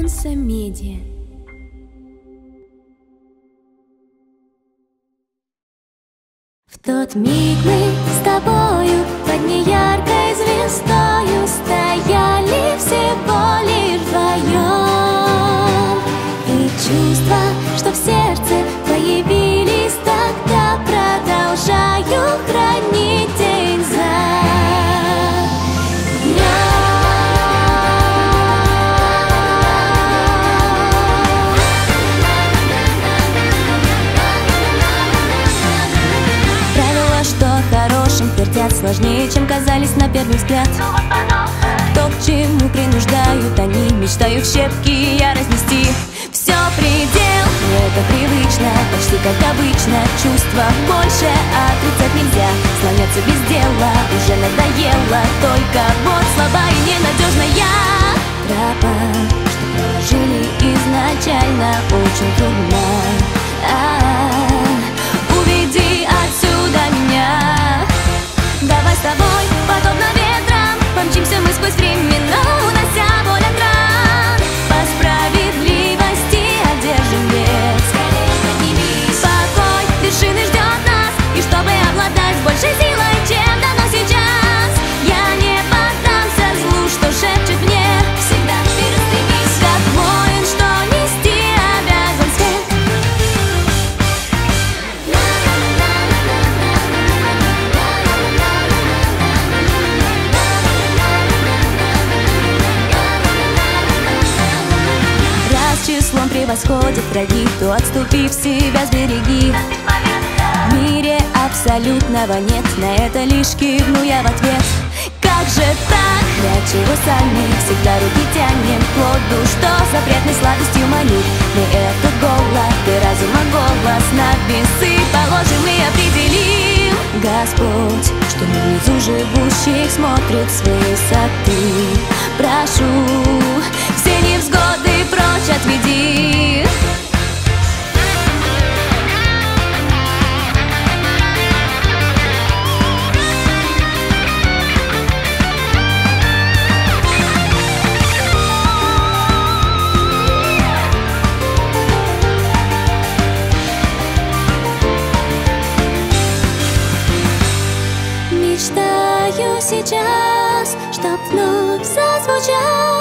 Менса Медиа. В тот миг мы с тобою под неяркой звездою стояли всего лишь вдвоем. И чувства, что в сердце появились тогда, продолжаю хранить день за днем. Правила, что хорошим твердят, сложнее, чем казались на первый взгляд. То, к чему принуждают они, мечтают щепки я разнести. Все предел, мне это привычно, почти как обычно. Чувства больше отрицать нельзя, слоняться без дела уже надоело. Только вот слаба и ненадежная тропа, что проложили изначально, очень трудно. Уведи отсюда меня. Давай с тобой, подобно ветрам, помчимся мы сквозь времена, унося боль от ран. По справедливости одержим вес. Скорее поднимись. Покой вершины ждет нас, и чтобы обладать большей силой, чем дано сейчас, я не поддамся злу, что шепчет мне: всегда вперед стремись. Как воин, что нести обязан свет. Раз числом превосходит враги, то отступив себя сбереги. В мире абсолютного нет, на это лишь кивну я в ответ. Как же так? Для чего сами всегда руки тянем к плоду, что запретной сладостью манит? Мы этот голод и разума голос на весы положим и определим. Господь, что внизу живущих смотрит с высоты, прошу, все невзгоды прочь отведи. Мечтаю сейчас, чтоб вновь зазвучал